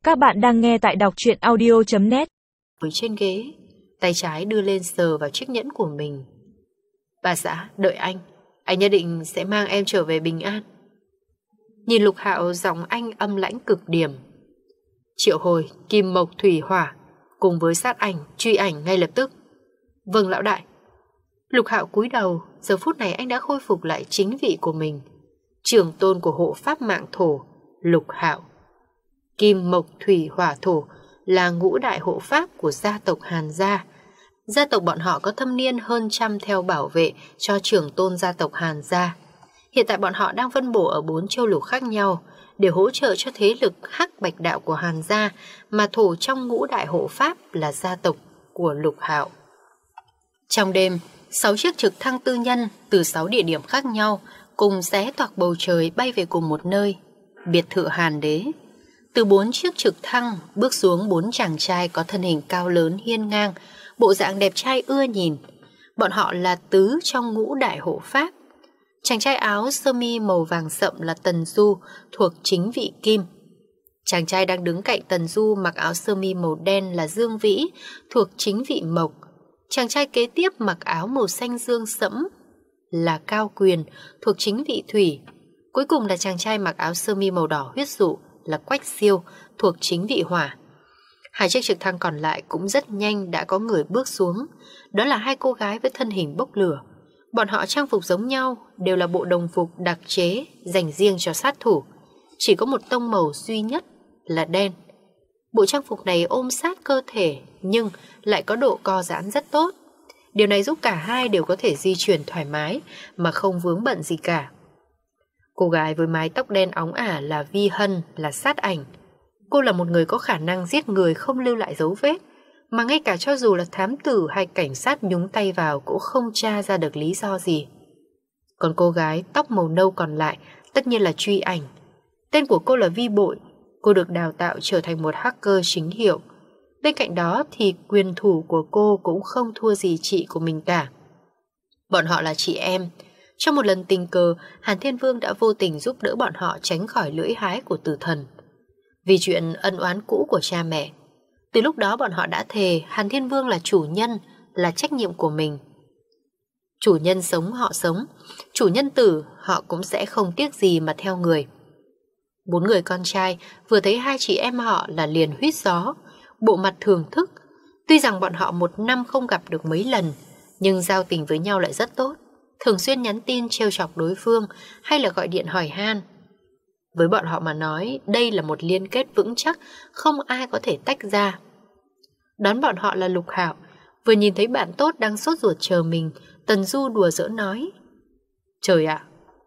Các bạn đang nghe tại đọc truyện audio.net. Ngồi trên ghế, tay trái đưa lên sờ vào chiếc nhẫn của mình. Bà xã, đợi anh nhất định sẽ mang em trở về bình an. Nhìn Lục Hạo, giọng anh âm lãnh cực điểm. Triệu hồi, kim mộc thủy hỏa, cùng với sát ảnh, truy ảnh ngay lập tức. Vâng lão đại. Lục Hạo cúi đầu, giờ phút này anh đã khôi phục lại chính vị của mình. Trưởng tôn của hộ pháp mạng thổ, Lục Hạo. Kim mộc thủy hỏa thổ là ngũ đại hộ pháp của gia tộc Hàn gia. Gia tộc bọn họ có thâm niên hơn 100 theo bảo vệ cho trưởng tôn gia tộc Hàn gia. Hiện tại bọn họ đang phân bổ ở 4 châu lục khác nhau để hỗ trợ cho thế lực Hắc Bạch đạo của Hàn gia, mà thổ trong ngũ đại hộ pháp là gia tộc của Lục Hạo. Trong đêm, 6 chiếc trực thăng tư nhân từ 6 địa điểm khác nhau cùng xé toạc bầu trời bay về cùng một nơi, biệt thự Hàn đế. Từ 4 chiếc trực thăng bước xuống 4 chàng trai có thân hình cao lớn hiên ngang, bộ dạng đẹp trai ưa nhìn. Bọn họ là tứ trong ngũ đại hộ pháp. Chàng trai áo sơ mi màu vàng sậm là Tần Du, thuộc chính vị kim. Chàng trai đang đứng cạnh Tần Du mặc áo sơ mi màu đen là Dương Vĩ, thuộc chính vị mộc. Chàng trai kế tiếp mặc áo màu xanh dương sẫm là Cao Quyền, thuộc chính vị thủy. Cuối cùng là chàng trai mặc áo sơ mi màu đỏ huyết dụ là Quách Siêu, thuộc chính vị hỏa. 2 chiếc trực thăng còn lại cũng rất nhanh đã có người bước xuống. Đó là 2 cô gái với thân hình bốc lửa. Bọn họ trang phục giống nhau, đều là bộ đồng phục đặc chế dành riêng cho sát thủ. Chỉ có một tông màu duy nhất là đen. Bộ trang phục này ôm sát cơ thể nhưng lại có độ co giãn rất tốt. Điều này giúp cả hai đều có thể di chuyển thoải mái mà không vướng bận gì cả. Cô gái với mái tóc đen óng ả là Vi Hân, là sát ảnh. Cô là một người có khả năng giết người không lưu lại dấu vết, mà ngay cả cho dù là thám tử hay cảnh sát nhúng tay vào cũng không tra ra được lý do gì. Còn cô gái tóc màu nâu còn lại tất nhiên là Truy Ảnh. Tên của cô là Vi Bội, cô được đào tạo trở thành một hacker chính hiệu. Bên cạnh đó thì quyền thủ của cô cũng không thua gì chị của mình cả. Bọn họ là chị em. Trong một lần tình cờ, Hàn Thiên Vương đã vô tình giúp đỡ bọn họ tránh khỏi lưỡi hái của tử thần. Vì chuyện ân oán cũ của cha mẹ, từ lúc đó bọn họ đã thề Hàn Thiên Vương là chủ nhân, là trách nhiệm của mình. Chủ nhân sống họ sống, chủ nhân tử họ cũng sẽ không tiếc gì mà theo người. 4 người con trai vừa thấy 2 chị em họ là liền huýt gió, bộ mặt thưởng thức. Tuy rằng bọn họ 1 năm không gặp được mấy lần, nhưng giao tình với nhau lại rất tốt, thường xuyên nhắn tin trêu chọc đối phương hay là gọi điện hỏi han. Với bọn họ mà nói, đây là một liên kết vững chắc, không ai có thể tách ra. Đón bọn họ là Lục Hạo, vừa nhìn thấy bạn tốt đang sốt ruột chờ mình, Tần Du đùa giỡn nói: Trời ạ!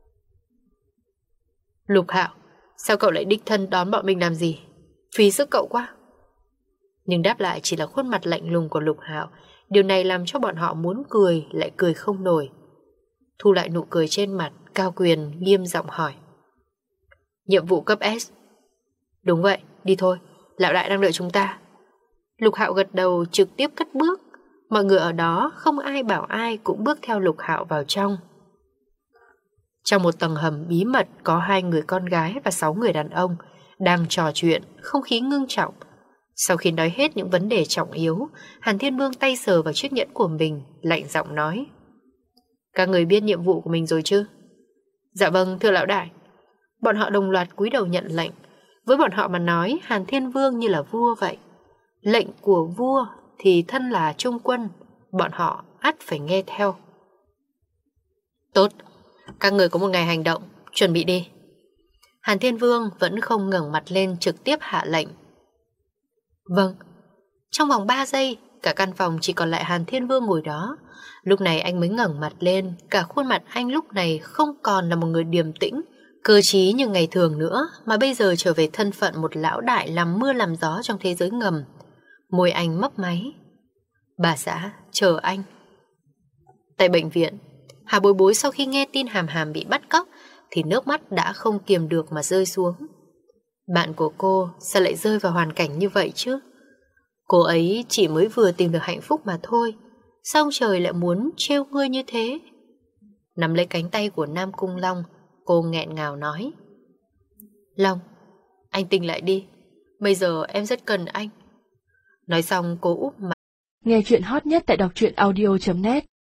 Lục Hạo, sao cậu lại đích thân đón bọn mình làm gì? Phí sức cậu quá. Nhưng đáp lại chỉ là khuôn mặt lạnh lùng của Lục Hạo. Điều này làm cho bọn họ muốn cười lại cười không nổi. Thu lại nụ cười trên mặt, Cao Quyền nghiêm giọng hỏi: Nhiệm vụ cấp S. Đúng vậy, đi thôi, lão đại đang đợi chúng ta. Lục Hạo gật đầu trực tiếp cất bước. Mọi người ở đó không ai bảo ai cũng bước theo Lục Hạo vào trong. Trong một tầng hầm bí mật có 2 người con gái và 6 người đàn ông đang trò chuyện, không khí ngưng trọng. Sau khi nói hết những vấn đề trọng yếu, Hàn Thiên Vương tay sờ vào chiếc nhẫn của mình, lạnh giọng nói: Các người biết nhiệm vụ của mình rồi chứ? Dạ vâng, thưa lão đại. Bọn họ đồng loạt cúi đầu nhận lệnh. Với bọn họ mà nói, Hàn Thiên Vương như là vua vậy. Lệnh của vua thì thân là trung quân, bọn họ ắt phải nghe theo. Tốt, các người có một ngày hành động, chuẩn bị đi. Hàn Thiên Vương vẫn không ngẩng mặt lên, trực tiếp hạ lệnh. Vâng. Trong vòng 3 giây, cả căn phòng chỉ còn lại Hàn Thiên Vương ngồi đó. Lúc này anh mới ngẩng mặt lên, cả khuôn mặt anh lúc này không còn là một người điềm tĩnh, cơ trí như ngày thường nữa, mà bây giờ trở về thân phận một lão đại làm mưa làm gió trong thế giới ngầm. Môi anh mấp máy. Bà xã, chờ anh. Tại bệnh viện, Hà Bối Bối sau khi nghe tin Hàm Hàm bị bắt cóc thì nước mắt đã không kiềm được mà rơi xuống. Bạn của cô sao lại rơi vào hoàn cảnh như vậy chứ? Cô ấy chỉ mới vừa tìm được hạnh phúc mà thôi, sao trời lại muốn trêu ngươi như thế? Nắm lấy cánh tay của Nam Cung Long, cô nghẹn ngào nói: Long, anh tỉnh lại đi. Bây giờ em rất cần anh. Nói xong cô úp mặt. Nghe chuyện hot nhất tại đọc truyện audio.net